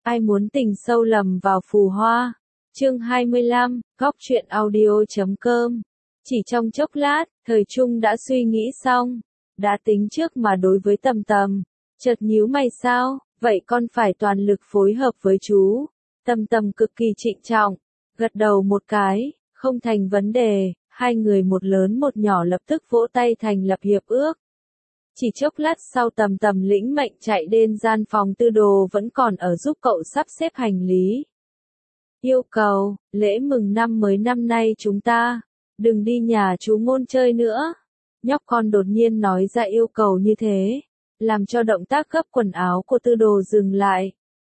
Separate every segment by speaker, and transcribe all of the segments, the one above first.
Speaker 1: Ai muốn tình sâu lầm vào phù hoa. Chương 25, góc truyện audio.com. Chỉ trong chốc lát, Thời Trung đã suy nghĩ xong. Đã tính trước mà đối với Tầm Tầm. Chợt nhíu mày sao, vậy con phải toàn lực phối hợp với chú. Tầm Tầm cực kỳ trịnh trọng. Gật đầu một cái, không thành vấn đề. Hai người một lớn một nhỏ lập tức vỗ tay thành lập hiệp ước. Chỉ chốc lát sau Tầm Tầm lĩnh mệnh chạy đến gian phòng Tư Đồ vẫn còn ở giúp cậu sắp xếp hành lý. Yêu cầu, lễ mừng năm mới năm nay chúng ta, đừng đi nhà chú Ngôn chơi nữa. Nhóc con đột nhiên nói ra yêu cầu như thế, làm cho động tác gấp quần áo của Tư Đồ dừng lại.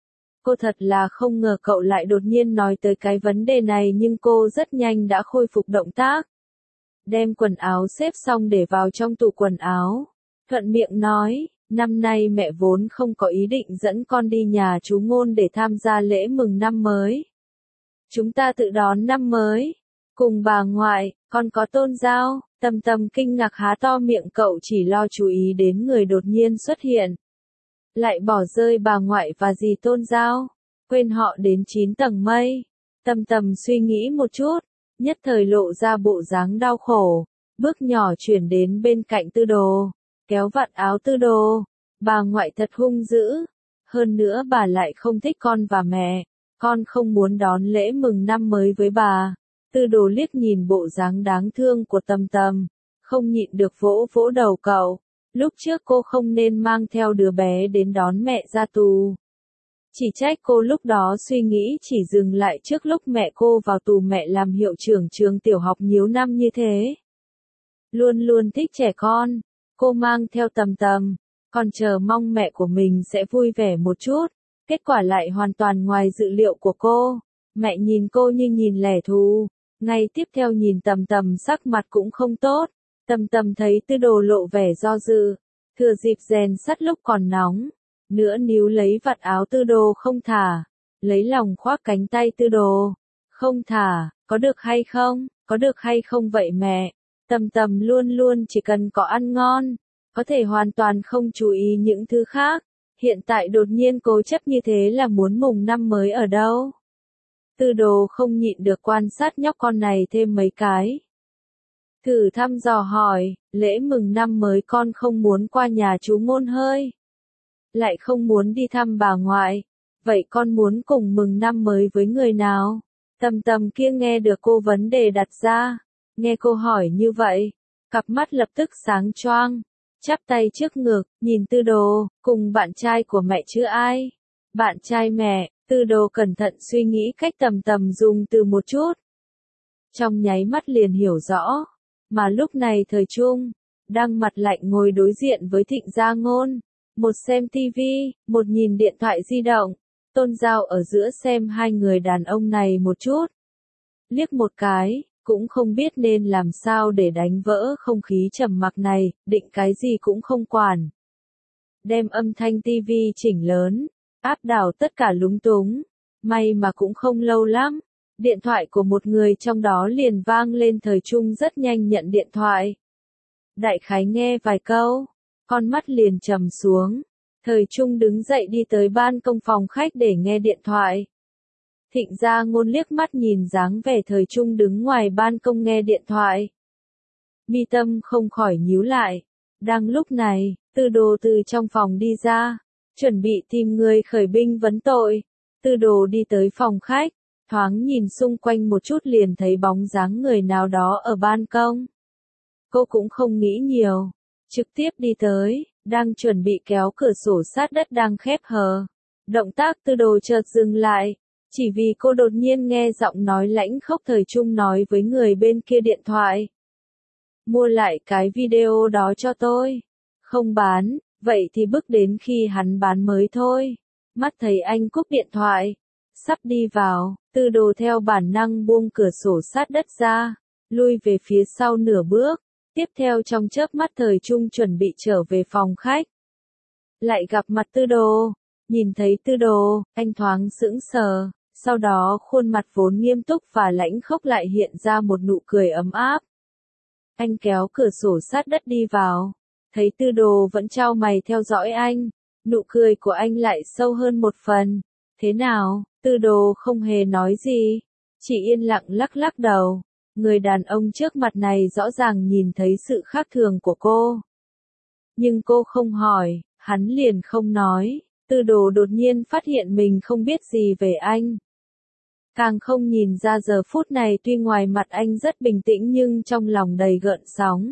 Speaker 1: Cô thật là không ngờ cậu lại đột nhiên nói tới cái vấn đề này, nhưng cô rất nhanh đã khôi phục động tác. Đem quần áo xếp xong để vào trong tủ quần áo. Thuận miệng nói, năm nay mẹ vốn không có ý định dẫn con đi nhà chú Ngôn để tham gia lễ mừng năm mới. Chúng ta tự đón năm mới. Cùng bà ngoại, con có Tôn Giao. Tầm Tầm kinh ngạc há to miệng, cậu chỉ lo chú ý đến người đột nhiên xuất hiện. Lại bỏ rơi bà ngoại và dì Tôn Giao. Quên họ đến 9 tầng mây. Tầm Tầm suy nghĩ một chút, nhất thời lộ ra bộ dáng đau khổ. Bước nhỏ chuyển đến bên cạnh Tư Đồ, kéo vạt áo Tư Đồ. Bà ngoại thật hung dữ. Hơn nữa bà lại không thích con và mẹ. Con không muốn đón lễ mừng năm mới với bà. Tư Đồ liếc nhìn bộ dáng đáng thương của Tầm Tầm, không nhịn được vỗ vỗ đầu cậu. Lúc trước cô không nên mang theo đứa bé đến đón mẹ ra tù. Chỉ trách cô lúc đó suy nghĩ chỉ dừng lại trước lúc mẹ cô vào tù. Mẹ làm hiệu trưởng trường tiểu học nhiều năm như thế, luôn luôn thích trẻ con. Cô mang theo Tầm Tầm, còn chờ mong mẹ của mình sẽ vui vẻ một chút. Kết quả lại hoàn toàn ngoài dự liệu của cô. Mẹ nhìn cô như nhìn lẻ thù. Ngay tiếp theo nhìn Tầm Tầm sắc mặt cũng không tốt. Tầm Tầm thấy Tư Đồ lộ vẻ do dự, thừa dịp rèn sắt lúc còn nóng, nữa níu lấy vạt áo Tư Đồ không thả, lấy lòng khoác cánh tay Tư Đồ. Không thả, có được hay không, có được hay không vậy mẹ? Tầm Tầm luôn luôn chỉ cần có ăn ngon, có thể hoàn toàn không chú ý những thứ khác. Hiện tại đột nhiên cố chấp như thế là muốn mùng năm mới ở đâu? Tư Đồ không nhịn được quan sát nhóc con này thêm mấy cái. Thử thăm dò hỏi, lễ mừng năm mới con không muốn qua nhà chú Ngôn hơi? Lại không muốn đi thăm bà ngoại? Vậy con muốn cùng mừng năm mới với người nào? Tầm Tầm kia nghe được cô vấn đề đặt ra, nghe cô hỏi như vậy, cặp mắt lập tức sáng choang, chắp tay trước ngực, nhìn Tư Đồ, cùng bạn trai của mẹ chứ ai? Bạn trai mẹ. Tư Đồ cẩn thận suy nghĩ cách Tầm Tầm dùng từ một chút. Trong nháy mắt liền hiểu rõ. Mà lúc này Thời Trung đang mặt lạnh ngồi đối diện với Thịnh Gia Ngôn. Một xem tivi, một nhìn điện thoại di động. Tôn Giao ở giữa xem hai người đàn ông này một chút. Liếc một cái, cũng không biết nên làm sao để đánh vỡ không khí trầm mặc này, định cái gì cũng không quản. Đem âm thanh tivi chỉnh lớn, áp đảo tất cả lúng túng. May mà cũng không lâu lắm, điện thoại của một người trong đó liền vang lên. Thời Trung rất nhanh nhận điện thoại. Đại khái nghe vài câu, con mắt liền trầm xuống. Thời Trung đứng dậy đi tới ban công phòng khách để nghe điện thoại. Thịnh Gia Ngôn liếc mắt nhìn dáng vẻ Thời Trung đứng ngoài ban công nghe điện thoại. Mi tâm không khỏi nhíu lại. Đang lúc này, Tư Đồ từ trong phòng đi ra, chuẩn bị tìm người khởi binh vấn tội. Tư Đồ đi tới phòng khách, thoáng nhìn xung quanh một chút liền thấy bóng dáng người nào đó ở ban công. Cô cũng không nghĩ nhiều, trực tiếp đi tới, đang chuẩn bị kéo cửa sổ sát đất đang khép hờ. Động tác Tư Đồ chợt dừng lại, chỉ vì cô đột nhiên nghe giọng nói lãnh khốc Thời Trung nói với người bên kia điện thoại. Mua lại cái video đó cho tôi. Không bán, vậy thì bước đến khi hắn bán mới thôi. Mắt thấy anh cúp điện thoại, sắp đi vào, Tư Đồ theo bản năng buông cửa sổ sát đất ra, lui về phía sau nửa bước. Tiếp theo trong chớp mắt Thời Trung chuẩn bị trở về phòng khách. Lại gặp mặt Tư Đồ, nhìn thấy Tư Đồ, anh thoáng sững sờ, sau đó khuôn mặt vốn nghiêm túc và lãnh khốc lại hiện ra một nụ cười ấm áp. Anh kéo cửa sổ sát đất đi vào, thấy Tư Đồ vẫn chau mày theo dõi anh, nụ cười của anh lại sâu hơn một phần. Thế nào? Tư đồ không hề nói gì, chỉ yên lặng lắc lắc đầu. Người đàn ông trước mặt này rõ ràng nhìn thấy sự khác thường của cô. Nhưng cô không hỏi, hắn liền không nói. Tư đồ đột nhiên phát hiện mình không biết gì về anh. Càng không nhìn ra giờ phút này tuy ngoài mặt anh rất bình tĩnh nhưng trong lòng đầy gợn sóng.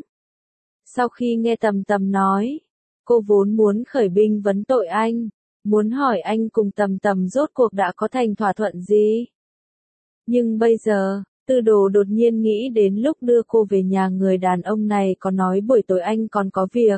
Speaker 1: Sau khi nghe Tầm Tầm nói, cô vốn muốn khởi binh vấn tội anh, muốn hỏi anh cùng Tầm Tầm rốt cuộc đã có thành thỏa thuận gì. Nhưng bây giờ, Tư đồ đột nhiên nghĩ đến lúc đưa cô về nhà người đàn ông này có nói buổi tối anh còn có việc.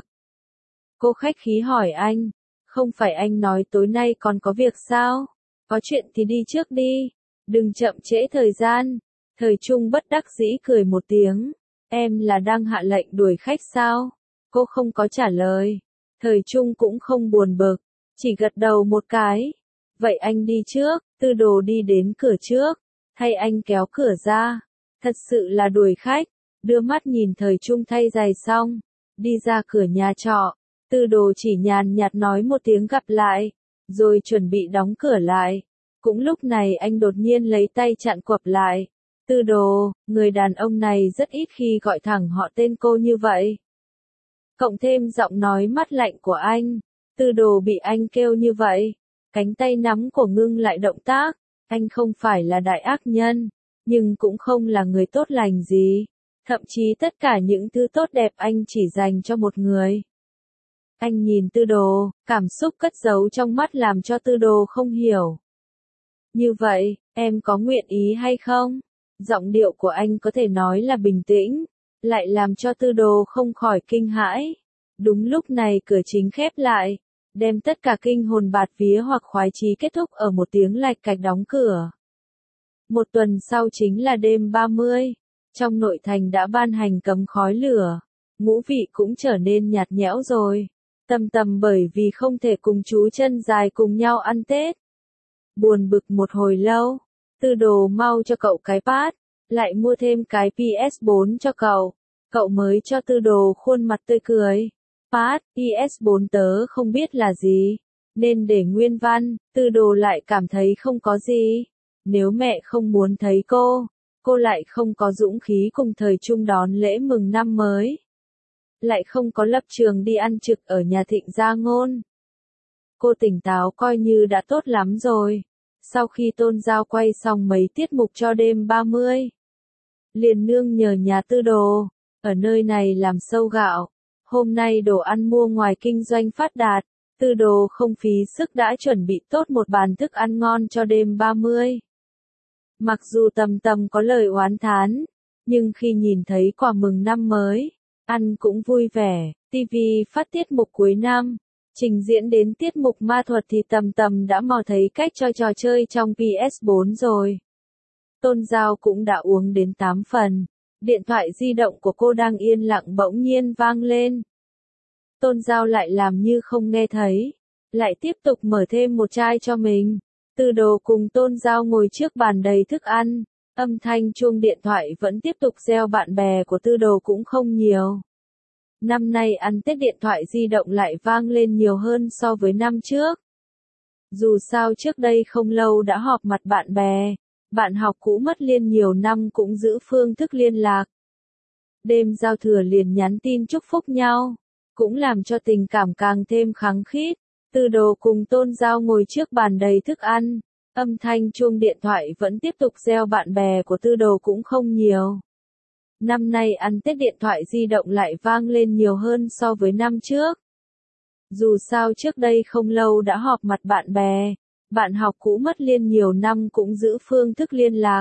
Speaker 1: Cô khách khí hỏi anh, không phải anh nói tối nay còn có việc sao? Có chuyện thì đi trước đi, đừng chậm trễ thời gian. Thời Trung bất đắc dĩ cười một tiếng, em là đang hạ lệnh đuổi khách sao? Cô không có trả lời. Thời Trung cũng không buồn bực, chỉ gật đầu một cái. Vậy anh đi trước. Tư đồ đi đến cửa trước, thay anh kéo cửa ra. Thật sự là đuổi khách. Đưa mắt nhìn Thời Trung thay giày xong, đi ra cửa nhà trọ. Tư đồ chỉ nhàn nhạt nói một tiếng gặp lại, rồi chuẩn bị đóng cửa lại. Cũng lúc này anh đột nhiên lấy tay chặn quặp lại. Tư đồ, người đàn ông này rất ít khi gọi thẳng họ tên cô như vậy. Cộng thêm giọng nói mát lạnh của anh, Tư đồ bị anh kêu như vậy. Cánh tay nắm của ngưng lại động tác. Anh không phải là đại ác nhân, nhưng cũng không là người tốt lành gì. Thậm chí tất cả những thứ tốt đẹp anh chỉ dành cho một người. Anh nhìn Tư đồ, cảm xúc cất giấu trong mắt làm cho Tư đồ không hiểu. Như vậy, em có nguyện ý hay không? Giọng điệu của anh có thể nói là bình tĩnh, lại làm cho Tư đồ không khỏi kinh hãi. Đúng lúc này cửa chính khép lại, đem tất cả kinh hồn bạt vía hoặc khoái chí kết thúc ở một tiếng lạch cạch đóng cửa. Một tuần sau chính là đêm 30, trong nội thành đã ban hành cấm khói lửa, ngũ vị cũng trở nên nhạt nhẽo rồi. Tầm Tầm bởi vì không thể cùng chú Chân Dài cùng nhau ăn Tết. Buồn bực một hồi lâu, Tư đồ mau cho cậu cái pad, lại mua thêm cái PS4 cho cậu. Cậu mới cho Tư đồ khuôn mặt tươi cười. Pad, PS4 tớ không biết là gì, nên để nguyên văn. Tư đồ lại cảm thấy không có gì. Nếu mẹ không muốn thấy cô lại không có dũng khí cùng Thời Trung đón lễ mừng năm mới. Lại không có lập trường đi ăn trực ở nhà Thịnh Gia Ngôn. Cô tỉnh táo coi như đã tốt lắm rồi. Sau khi Tôn Giao quay xong mấy tiết mục cho đêm 30, liền nương nhờ nhà Tư đồ, ở nơi này làm sâu gạo. Hôm nay đồ ăn mua ngoài kinh doanh phát đạt, Tư đồ không phí sức đã chuẩn bị tốt một bàn thức ăn ngon cho đêm 30. Mặc dù Tầm Tầm có lời oán thán, nhưng khi nhìn thấy quà mừng năm mới, ăn cũng vui vẻ. TV phát tiết mục cuối năm, trình diễn đến tiết mục ma thuật thì Tầm Tầm đã mò thấy cách cho trò chơi trong PS4 rồi. Tôn Giao cũng đã uống đến 8 phần. Điện thoại di động của cô đang yên lặng bỗng nhiên vang lên. Tôn Giao lại làm như không nghe thấy, lại tiếp tục mở thêm một chai cho mình. Tư đồ cùng Tôn Giao ngồi trước bàn đầy thức ăn, âm thanh chuông điện thoại vẫn tiếp tục reo, bạn bè của Tư đồ cũng không nhiều. Năm nay ăn Tết điện thoại di động lại vang lên nhiều hơn so với năm trước. Dù sao trước đây không lâu đã họp mặt bạn bè, bạn học cũ mất liên nhiều năm cũng giữ phương thức liên lạc. Đêm giao thừa liền nhắn tin chúc phúc nhau, cũng làm cho tình cảm càng thêm khăng khít. Tư đồ cùng Tôn Giao ngồi trước bàn đầy thức ăn, âm thanh chuông điện thoại vẫn tiếp tục reo, bạn bè của Tư đồ cũng không nhiều. Năm nay ăn Tết điện thoại di động lại vang lên nhiều hơn so với năm trước. Dù sao trước đây không lâu đã họp mặt bạn bè, bạn học cũ mất liên nhiều năm cũng giữ phương thức liên lạc.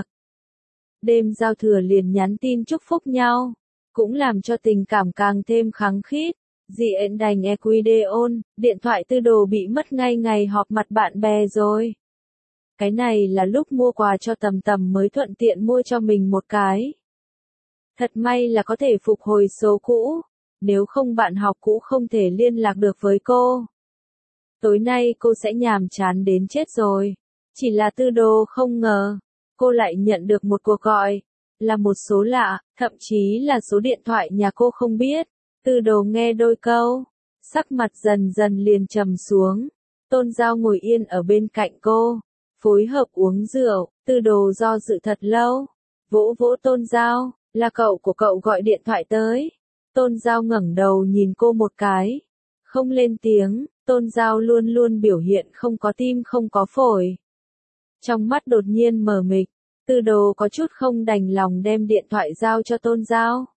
Speaker 1: Đêm giao thừa liền nhắn tin chúc phúc nhau, cũng làm cho tình cảm càng thêm khăng khít. Dị ện đành Equideon, điện thoại Tư đồ bị mất ngay ngày họp mặt bạn bè rồi. Cái này là lúc mua quà cho Tầm Tầm mới thuận tiện mua cho mình một cái. Thật may là có thể phục hồi số cũ, nếu không bạn học cũ không thể liên lạc được với cô. Tối nay cô sẽ nhàm chán đến chết rồi. Chỉ là Tư đồ không ngờ, cô lại nhận được một cuộc gọi, là một số lạ, thậm chí là số điện thoại nhà cô không biết. Tư đồ nghe đôi câu, sắc mặt dần dần liền trầm xuống. Tôn Giao ngồi yên ở bên cạnh cô, phối hợp uống rượu, Tư Đồ do dự thật lâu. Vỗ vỗ Tôn Giao, là cậu của cậu gọi điện thoại tới. Tôn Giao ngẩng đầu nhìn cô một cái. Không lên tiếng, Tôn Giao luôn luôn biểu hiện không có tim không có phổi. Trong mắt đột nhiên mờ mịt, Tư Đồ có chút không đành lòng đem điện thoại giao cho Tôn Giao.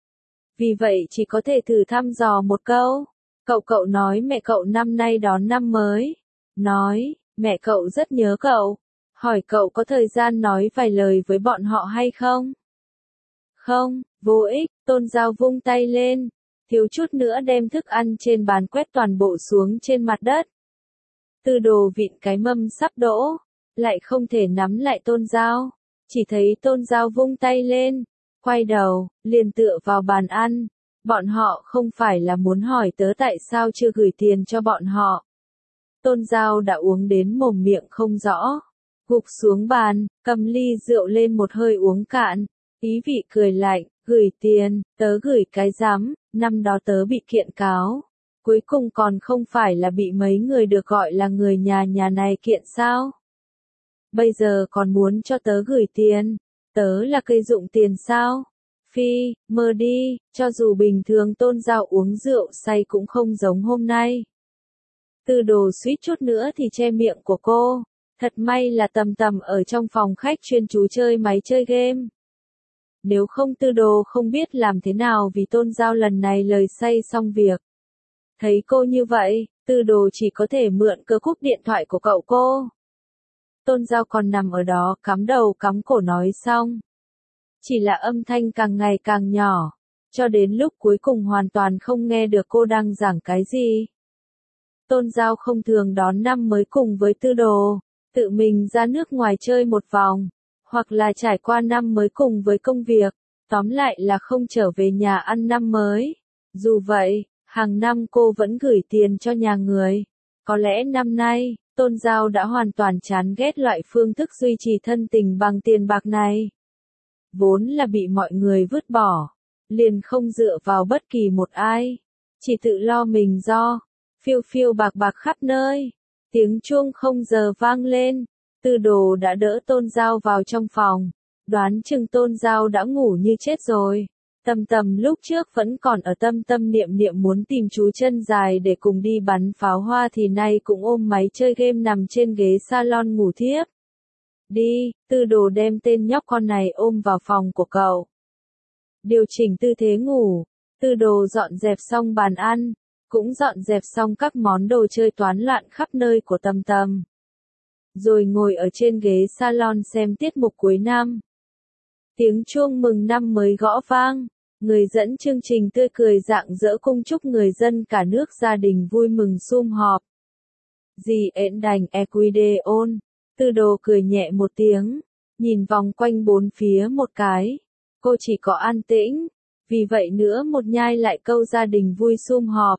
Speaker 1: Vì vậy chỉ có thể thử thăm dò một câu. Cậu nói mẹ cậu năm nay đón năm mới. Nói, mẹ cậu rất nhớ cậu. Hỏi cậu có thời gian nói vài lời với bọn họ hay không? Không, vô ích, Tôn Giao vung tay lên. Thiếu chút nữa đem thức ăn trên bàn quét toàn bộ xuống trên mặt đất. Tư Đồ vịn cái mâm sắp đỗ, lại không thể nắm lại Tôn Giao. Chỉ thấy Tôn Giao vung tay lên, quay đầu, liền tựa vào bàn ăn. Bọn họ không phải là muốn hỏi tớ tại sao chưa gửi tiền cho bọn họ. Tôn Giao đã uống đến mồm miệng không rõ. Gục xuống bàn, cầm ly rượu lên một hơi uống cạn. Ý vị cười lạnh, gửi tiền, tớ gửi cái rắm, năm đó tớ bị kiện cáo. Cuối cùng còn không phải là bị mấy người được gọi là người nhà này kiện sao? Bây giờ còn muốn cho tớ gửi tiền, tớ là cây dụng tiền sao? Phi, mơ đi, cho dù bình thường Tôn Giao uống rượu say cũng không giống hôm nay. Tư Đồ suýt chút nữa thì che miệng của cô. Thật may là Tầm Tầm ở trong phòng khách chuyên chú chơi máy chơi game. Nếu không Tư Đồ không biết làm thế nào vì Tôn Giao lần này lời say xong việc. Thấy cô như vậy, Tư Đồ chỉ có thể mượn cơ cúp điện thoại của cậu cô. Tôn Giao còn nằm ở đó cắm đầu cắm cổ nói xong. Chỉ là âm thanh càng ngày càng nhỏ, cho đến lúc cuối cùng hoàn toàn không nghe được cô đang giảng cái gì. Tôn Giao không thường đón năm mới cùng với Tư Đồ, tự mình ra nước ngoài chơi một vòng, hoặc là trải qua năm mới cùng với công việc, tóm lại là không trở về nhà ăn năm mới. Dù vậy, hàng năm cô vẫn gửi tiền cho nhà người. Có lẽ năm nay, Tôn Giao đã hoàn toàn chán ghét loại phương thức duy trì thân tình bằng tiền bạc này. Vốn là bị mọi người vứt bỏ, liền không dựa vào bất kỳ một ai, chỉ tự lo mình do, phiêu phiêu bạc bạc khắp nơi. Tiếng chuông không giờ vang lên, Tư Đồ đã đỡ Tôn Giao vào trong phòng, đoán chừng Tôn Giao đã ngủ như chết rồi. Tầm Tầm lúc trước vẫn còn ở tâm niệm niệm muốn tìm chú chân dài để cùng đi bắn pháo hoa thì nay cũng ôm máy chơi game nằm trên ghế salon ngủ thiếp. Đi, Tư Đồ đem tên nhóc con này ôm vào phòng của cậu. Điều chỉnh tư thế ngủ, Tư Đồ dọn dẹp xong bàn ăn, cũng dọn dẹp xong các món đồ chơi toán loạn khắp nơi của Tầm Tầm. Rồi ngồi ở trên ghế salon xem tiết mục cuối năm. Tiếng chuông mừng năm mới gõ vang, người dẫn chương trình tươi cười rạng rỡ cung chúc người dân cả nước gia đình vui mừng sum họp. Dì ễn đành equideon, Tư Đồ cười nhẹ một tiếng, nhìn vòng quanh bốn phía một cái. Cô chỉ có an tĩnh, vì vậy nữa một nhai lại câu gia đình vui sum họp.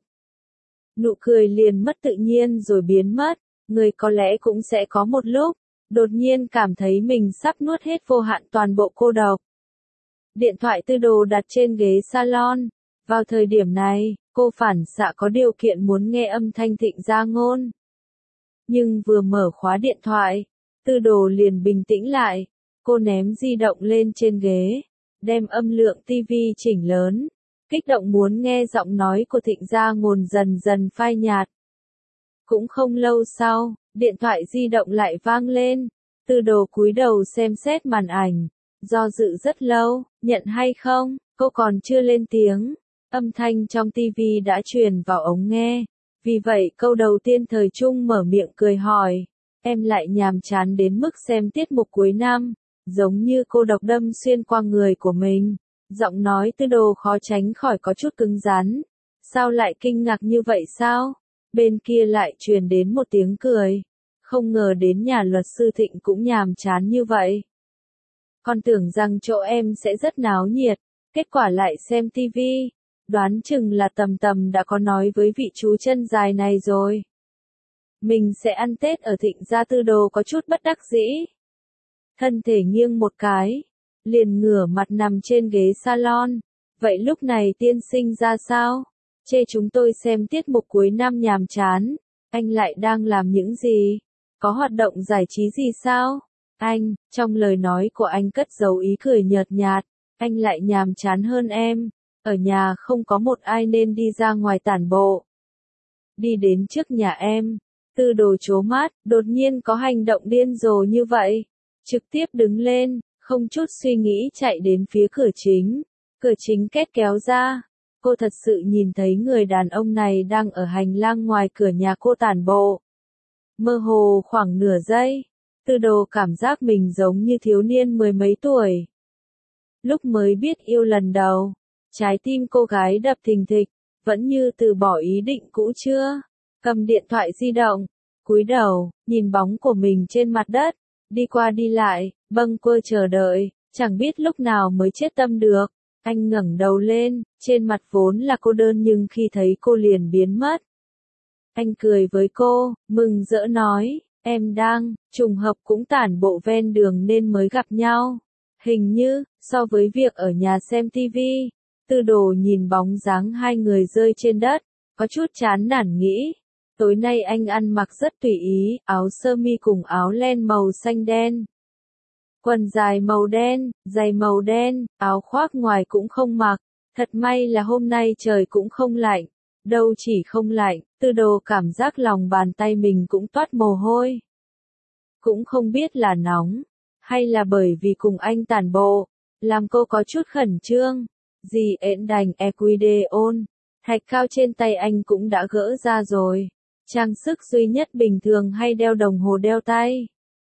Speaker 1: Nụ cười liền mất tự nhiên rồi biến mất, người có lẽ cũng sẽ có một lúc, đột nhiên cảm thấy mình sắp nuốt hết vô hạn toàn bộ cô độc. Điện thoại Tư Đồ đặt trên ghế salon, vào thời điểm này, cô phản xạ có điều kiện muốn nghe âm thanh Thịnh Gia Ngôn. Nhưng vừa mở khóa điện thoại, Tư Đồ liền bình tĩnh lại, cô ném di động lên trên ghế, đem âm lượng tivi chỉnh lớn, kích động muốn nghe giọng nói của Thịnh Gia Ngôn dần dần phai nhạt. Cũng không lâu sau, điện thoại di động lại vang lên, Tư Đồ cúi đầu xem xét màn ảnh, do dự rất lâu, nhận hay không, cô còn chưa lên tiếng, âm thanh trong tivi đã truyền vào ống nghe, vì vậy câu đầu tiên Thời Trung mở miệng cười hỏi, em lại nhàm chán đến mức xem tiết mục cuối năm, giống như cô độc đâm xuyên qua người của mình, giọng nói Tư Đồ khó tránh khỏi có chút cứng rắn, sao lại kinh ngạc như vậy sao? Bên kia lại truyền đến một tiếng cười, không ngờ đến nhà luật sư Thịnh cũng nhàm chán như vậy. Con tưởng rằng chỗ em sẽ rất náo nhiệt, kết quả lại xem tivi, đoán chừng là Tầm Tầm đã có nói với vị chú chân dài này rồi. Mình sẽ ăn Tết ở Thịnh gia. Tư Đồ có chút bất đắc dĩ. Thân thể nghiêng một cái, liền ngửa mặt nằm trên ghế salon. Vậy lúc này tiên sinh ra sao? Chê chúng tôi xem tiết mục cuối năm nhàm chán, anh lại đang làm những gì? có hoạt động giải trí gì sao? Anh, trong lời nói của anh cất giấu ý cười nhợt nhạt, anh lại nhàm chán hơn em, ở nhà không có một ai nên đi ra ngoài tản bộ. Đi đến trước nhà em, Tư Đồ trố mắt, đột nhiên có hành động điên rồ như vậy, trực tiếp đứng lên, không chút suy nghĩ chạy đến phía cửa chính két kéo ra. Cô thật sự nhìn thấy người đàn ông này đang ở hành lang ngoài cửa nhà cô tản bộ. Mơ hồ khoảng nửa giây, Tư Đồ cảm giác mình giống như thiếu niên mười mấy tuổi. Lúc mới biết yêu lần đầu, trái tim cô gái đập thình thịch, vẫn như từ bỏ ý định cũ chưa. Cầm điện thoại di động, cúi đầu, nhìn bóng của mình trên mặt đất, đi qua đi lại, bâng quơ chờ đợi, chẳng biết lúc nào mới chết tâm được. Anh ngẩng đầu lên, trên mặt vốn là cô đơn nhưng khi thấy cô liền biến mất. Anh cười với cô, mừng rỡ nói, em đang, trùng hợp cũng tản bộ ven đường nên mới gặp nhau. Hình như, so với việc ở nhà xem tivi, Tư Đồ nhìn bóng dáng hai người rơi trên đất, có chút chán nản nghĩ. Tối nay anh ăn mặc rất tùy ý, áo sơ mi cùng áo len màu xanh đen. Quần dài màu đen, giày màu đen, áo khoác ngoài cũng không mặc. Thật may là hôm nay trời cũng không lạnh. Đâu chỉ không lạnh, Tư Đồ cảm giác lòng bàn tay mình cũng toát mồ hôi. Cũng không biết là nóng, hay là bởi vì cùng anh tản bộ, làm cô có chút khẩn trương. Dì ễn đành Equideon, thạch cao trên tay anh cũng đã gỡ ra rồi. Trang sức duy nhất bình thường hay đeo đồng hồ đeo tay.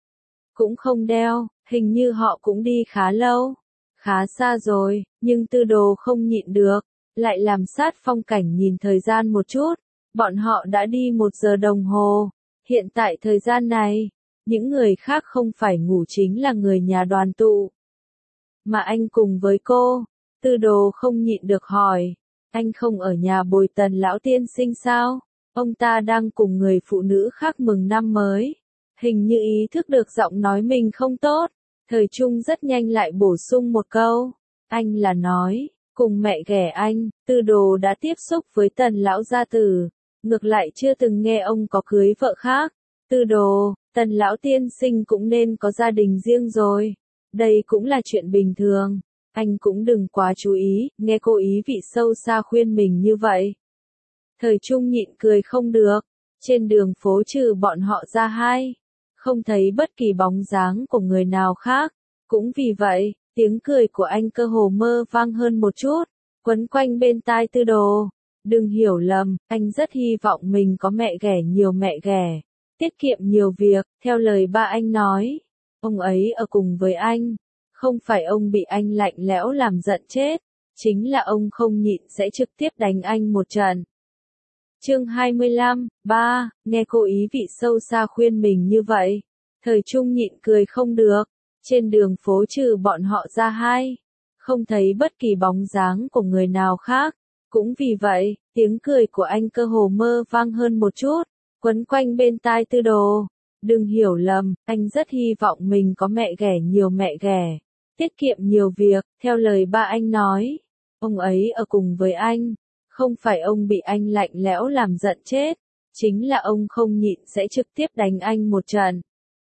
Speaker 1: Cũng không đeo, hình như họ cũng đi khá lâu, khá xa rồi, nhưng Tư Đồ không nhịn được, lại làm sát phong cảnh nhìn thời gian một chút. Bọn họ đã đi 1 giờ đồng hồ, hiện tại thời gian này, những người khác không phải ngủ chính là người nhà đoàn tụ. Mà anh cùng với cô, Tư Đồ không nhịn được hỏi, anh không ở nhà bồi Tần lão tiên sinh sao? Ông ta đang cùng người phụ nữ khác mừng năm mới. Hình như ý thức được giọng nói mình không tốt. Thời Trung rất nhanh lại bổ sung một câu. Anh là nói, cùng mẹ ghẻ anh, Tư Đồ đã tiếp xúc với Tần lão gia tử. Ngược lại chưa từng nghe ông có cưới vợ khác. Tư Đồ, Tần lão tiên sinh cũng nên có gia đình riêng rồi. Đây cũng là chuyện bình thường. Anh cũng đừng quá chú ý, nghe cô ý vị sâu xa khuyên mình như vậy. Thời Trung nhịn cười không được, trên đường phố trừ bọn họ ra hai, không thấy bất kỳ bóng dáng của người nào khác, cũng vì vậy, tiếng cười của anh cơ hồ mơ vang hơn một chút, quấn quanh bên tai Tư Đồ. Đừng hiểu lầm, anh rất hy vọng mình có mẹ ghẻ nhiều mẹ ghẻ, tiết kiệm nhiều việc, theo lời ba anh nói, ông ấy ở cùng với anh, không phải ông bị anh lạnh lẽo làm giận chết, chính là ông không nhịn sẽ trực tiếp đánh anh một trận. Chương 25, 3, nghe cô ý vị sâu xa khuyên mình như vậy. Thời Trung nhịn cười không được, trên đường phố trừ bọn họ ra hai, không thấy bất kỳ bóng dáng của người nào khác, cũng vì vậy, tiếng cười của anh cơ hồ mơ vang hơn một chút, quấn quanh bên tai Tư Đồ. Đừng hiểu lầm, anh rất hy vọng mình có mẹ ghẻ nhiều mẹ ghẻ, tiết kiệm nhiều việc, theo lời ba anh nói, ông ấy ở cùng với anh. Không phải ông bị anh lạnh lẽo làm giận chết, chính là ông không nhịn sẽ trực tiếp đánh anh một trận.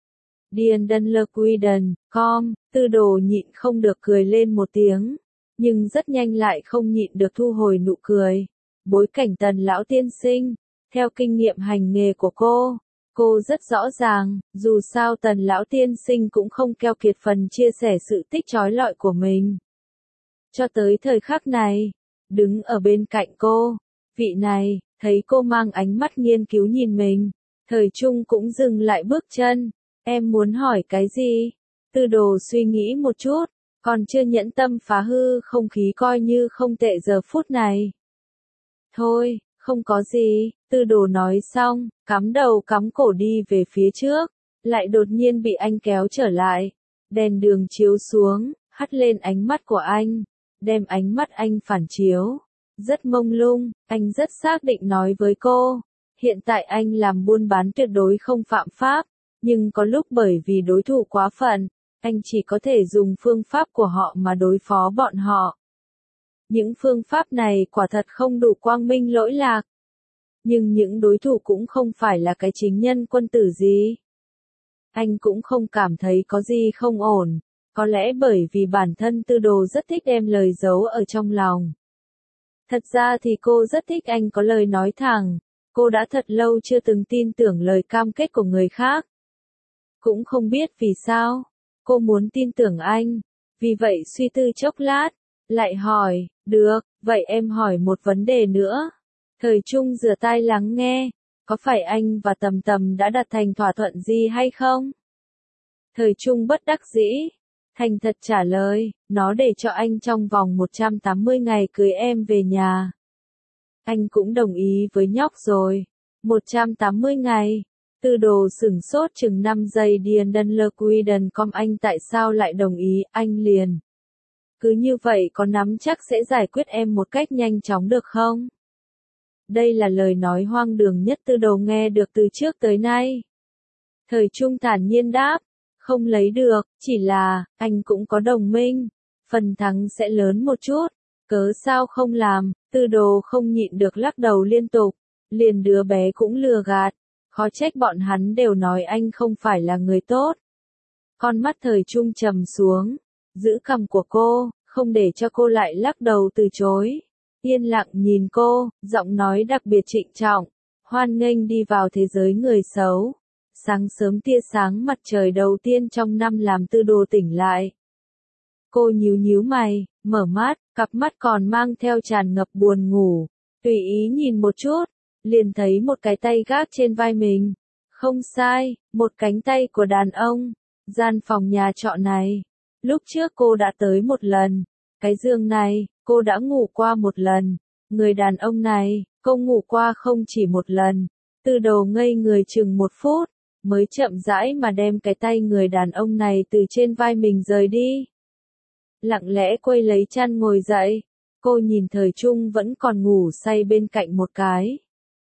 Speaker 1: Diendenlequiden.com, Tư Đồ nhịn không được cười lên một tiếng, nhưng rất nhanh lại không nhịn được thu hồi nụ cười. Bối cảnh Tần lão tiên sinh, theo kinh nghiệm hành nghề của cô rất rõ ràng, dù sao Tần lão tiên sinh cũng không keo kiệt phần chia sẻ sự tích chói lọi của mình. Cho tới thời khắc này, đứng ở bên cạnh cô, vị này, thấy cô mang ánh mắt nghiên cứu nhìn mình, Thời Trung cũng dừng lại bước chân. Em muốn hỏi cái gì? Tư Đồ suy nghĩ một chút, còn chưa nhẫn tâm phá hư không khí coi như không tệ giờ phút này. Thôi, không có gì, Tư Đồ nói xong, cắm đầu cắm cổ đi về phía trước, lại đột nhiên bị anh kéo trở lại. Đèn đường chiếu xuống, hắt lên ánh mắt của anh, đem ánh mắt anh phản chiếu. Rất mông lung, anh rất xác định nói với cô. Hiện tại anh làm buôn bán tuyệt đối không phạm pháp, nhưng có lúc bởi vì đối thủ quá phận, anh chỉ có thể dùng phương pháp của họ mà đối phó bọn họ. Những phương pháp này quả thật không đủ quang minh lỗi lạc. Nhưng những đối thủ cũng không phải là cái chính nhân quân tử gì. Anh cũng không cảm thấy có gì không ổn, có lẽ bởi vì bản thân Tư Đồ rất thích đem lời giấu ở trong lòng. Thật ra thì cô rất thích anh có lời nói thẳng, cô đã thật lâu chưa từng tin tưởng lời cam kết của người khác. Cũng không biết vì sao, cô muốn tin tưởng anh, vì vậy suy tư chốc lát, lại hỏi, được, vậy em hỏi một vấn đề nữa. Thời Trung rửa tai lắng nghe, có phải anh và Tầm Tầm đã đạt thành thỏa thuận gì hay không? Thời Trung bất đắc dĩ, thành thật trả lời, nó để cho anh trong vòng 180 ngày cưới em về nhà. Anh cũng đồng ý với nhóc rồi. 180 ngày. Tư Đồ sửng sốt chừng 5 giây điền đần lơ quy đần com anh tại sao lại đồng ý, anh liền. Cứ như vậy có nắm chắc sẽ giải quyết em một cách nhanh chóng được không? Đây là lời nói hoang đường nhất Tư Đồ nghe được từ trước tới nay. Thời Trung thản nhiên đáp, không lấy được, chỉ là, anh cũng có đồng minh, phần thắng sẽ lớn một chút, cớ sao không làm, Tư Đồ không nhịn được lắc đầu liên tục, liền đứa bé cũng lừa gạt, khó trách bọn hắn đều nói anh không phải là người tốt. Con mắt Thời Trung trầm xuống, giữ cằm của cô, không để cho cô lại lắc đầu từ chối. Yên lặng nhìn cô, giọng nói đặc biệt trịnh trọng, hoan nghênh đi vào thế giới người xấu. Sáng sớm tia sáng mặt trời đầu tiên trong năm làm Tư Đồ tỉnh lại. Cô nhíu nhíu mày, mở mắt, cặp mắt còn mang theo tràn ngập buồn ngủ, tùy ý nhìn một chút, liền thấy một cái tay gác trên vai mình. Không sai, một cánh tay của đàn ông. Gian phòng nhà trọ này, lúc trước cô đã tới một lần. Cái giường này, cô đã ngủ qua một lần. Người đàn ông này, cô ngủ qua không chỉ một lần. Tư Đồ ngây người chừng 1 phút, mới chậm rãi mà đem cái tay người đàn ông này từ trên vai mình rời đi. Lặng lẽ quay lấy chăn ngồi dậy, cô nhìn Thời Trung vẫn còn ngủ say bên cạnh một cái.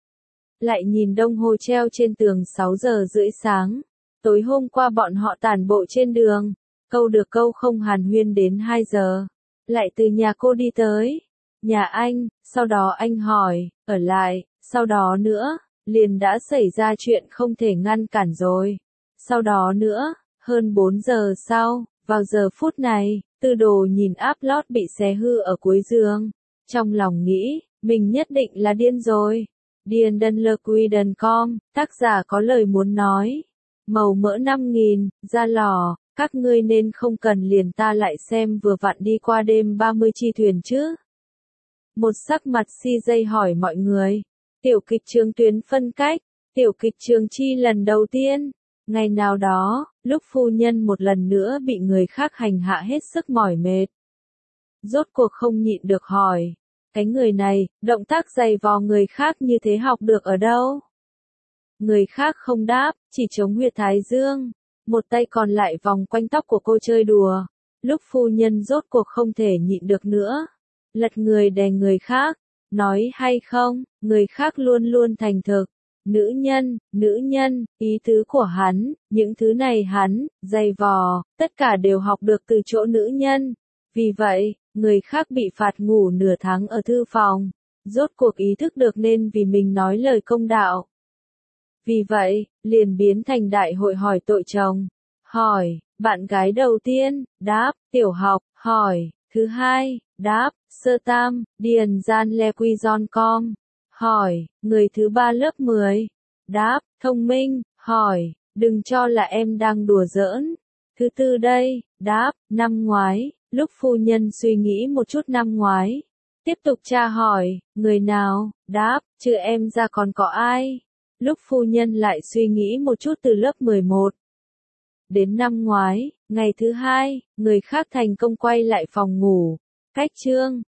Speaker 1: Lại nhìn đồng hồ treo trên tường 6 giờ rưỡi sáng, tối hôm qua bọn họ tản bộ trên đường, câu được câu không hàn huyên đến 2 giờ, lại từ nhà cô đi tới nhà anh, sau đó anh hỏi, ở lại, sau đó nữa, liền đã xảy ra chuyện không thể ngăn cản rồi. Sau đó nữa, hơn 4 giờ sau, vào giờ phút này, Tư Đồ nhìn áp lót bị xé hư ở cuối giường, trong lòng nghĩ, mình nhất định là điên rồi. Điền đần lơ quy đần com, tác giả có lời muốn nói. Màu mỡ 5.000, ra lò, các ngươi nên không cần liền ta lại xem vừa vặn đi qua đêm 30 chi thuyền chứ. Một sắc mặt CJ hỏi mọi người. Tiểu kịch trường tuyến phân cách, tiểu kịch trường chi lần đầu tiên. Ngày nào đó, lúc phu nhân một lần nữa bị người khác hành hạ hết sức mỏi mệt. Rốt cuộc không nhịn được hỏi. Cái người này, động tác giày vò người khác như thế học được ở đâu? Người khác không đáp, chỉ chống huyệt thái dương. Một tay còn lại vòng quanh tóc của cô chơi đùa. Lúc phu nhân rốt cuộc không thể nhịn được nữa. Lật người đè người khác. Nói hay không, người khác luôn luôn thành thực. Nữ nhân, ý tứ của hắn, những thứ này hắn, giày vò, tất cả đều học được từ chỗ nữ nhân. Vì vậy, người khác bị phạt ngủ nửa tháng ở thư phòng, rốt cuộc ý thức được nên vì mình nói lời công đạo. Vì vậy, liền biến thành đại hội hỏi tội chồng. Hỏi, bạn gái đầu tiên, đáp, tiểu học, hỏi, thứ hai, đáp, sơ tam, điền gian le quy giòn com. Hỏi, người thứ ba lớp 10, đáp, thông minh, hỏi, đừng cho là em đang đùa giỡn. Thứ tư đây, đáp, năm ngoái, lúc phu nhân suy nghĩ một chút năm ngoái. Tiếp tục tra hỏi, người nào, đáp, trừ em ra còn có ai? Lúc phu nhân lại suy nghĩ một chút từ lớp 11. Đến năm ngoái, ngày thứ hai, người khác thành công quay lại phòng ngủ. Cách chương